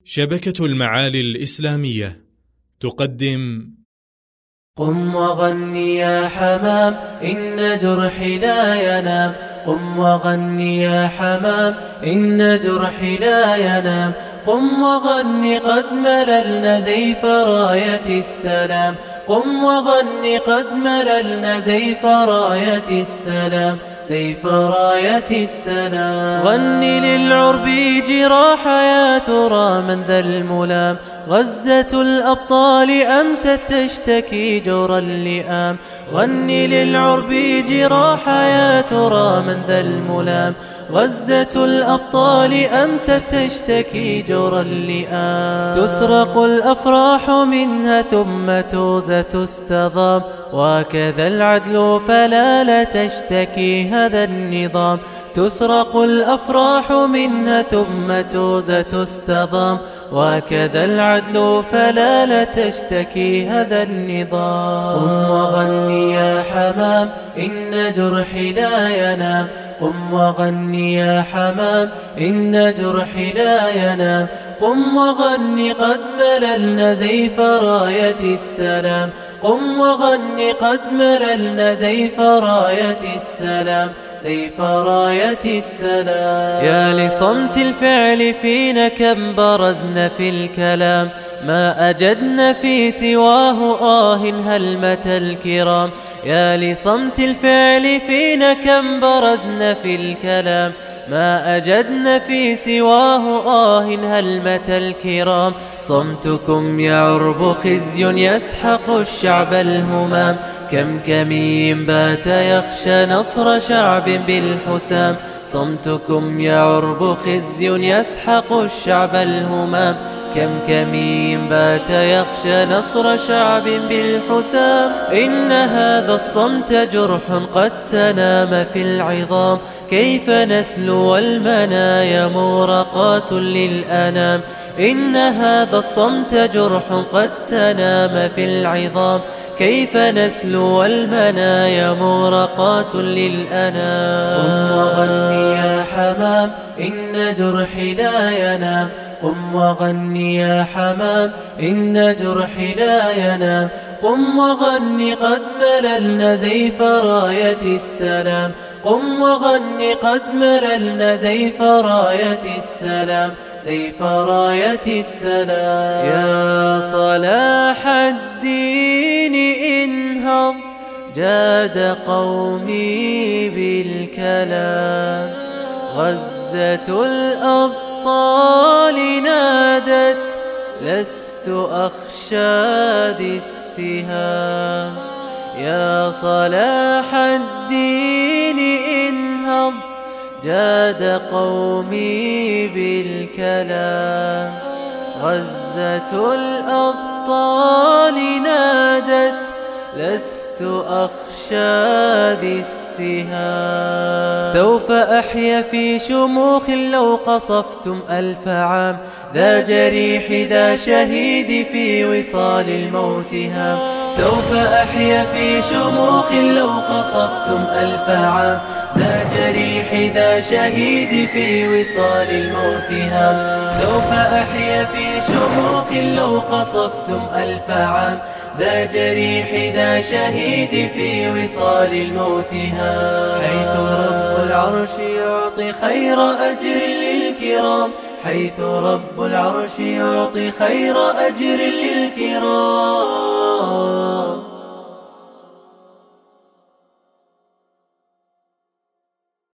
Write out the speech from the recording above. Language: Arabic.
شبكة المعالي الإسلامية تقدم قم وغني يا حمام إن جرحي لا ينام. قم وغني يا حمام إن جرحي لا ينام. قم وغني قد مللنا زيف راية السلام. قم وغني قد مللنا زيف راية السلام. زيف راية السلام. غني للعرب جراح يا ترى من ذا الملام. غزة الأبطال أمست تشتكي جور اللئام. غني للعرب جراح يا ترى من ذا الملام. غزة الأبطال أمست تشتكي جور اللئام. تسرق الأفراح منها ثم توزة تستضام. وكذا العدل فلا لا تشتكي هذا النظام. تسرق الأفراح منها ثم توزة تستضام. وكذا العدل فلا لا تشتكي هذا النظام. قم وغني يا حمام إن جرحي لا ينام. قم وغني يا حمام إن جرحي لا ينام. قم وغني قد مللنا زيف راية السلام. قم وغني قد مللنا زيف راية السلام. زيف راية السلام. يا لصمت الفعل فينا كم برزنا في الكلام. ما أجدنا في سواه هلمة الكرام. يا لصمت الفعل فينا كم برزنا في الكلام. ما أجدنا في سواه هلمة الكرام. صمتكم يا عرب خزي يسحق الشعب الهمام. كم كمين بات يخشى نصر شعب بالحسام. صمتكم يا عرب خزي يسحق الشعب الهمام. كم كمين بات يخشى نصر شعب بالحسام. إن هذا الصمت جرح قد تنام في العظام. كيف نسلو المنايا مورقات للأنام. إن هذا الصمت جرح قد تنام في العظام. كيف نسلو المنايا مورقات للأنام. قم وغني يا حمام إن جرحي لا ينام. قم وغني يا حمام إن جرحي لا ينام. قم وغني قد مللنا زيف راية السلام. قم وغني قد مللنا زيف راية السلام. زيف راية السلام. يا صلاح الدين انهض جاد قومي بالكلام. غزة الأبطال نادت لست أخشى ذي السهام. يا صلاح الدين انهض جاد قومي بالكلام. غزة الأبطال نادت لست أخشى ذي السهام. سوف أحيا في شموخ لو قصفتم 1000 عام. ذا جريح ذا شهيد في وصال الموت هام. سوف أحيا في شموخ لو قصفتم 1000 عام. ذا جريح ذا شهيد في وصال الموت هام. سوف أحيا في شموخ لو قصفتم 1000 عام. ذا جريح ذا شهيد في وصال الموت هام. حيث رب العرش يعطي خير أجر للكرام. حيث رب العرش يعطي خير أجر للكرام.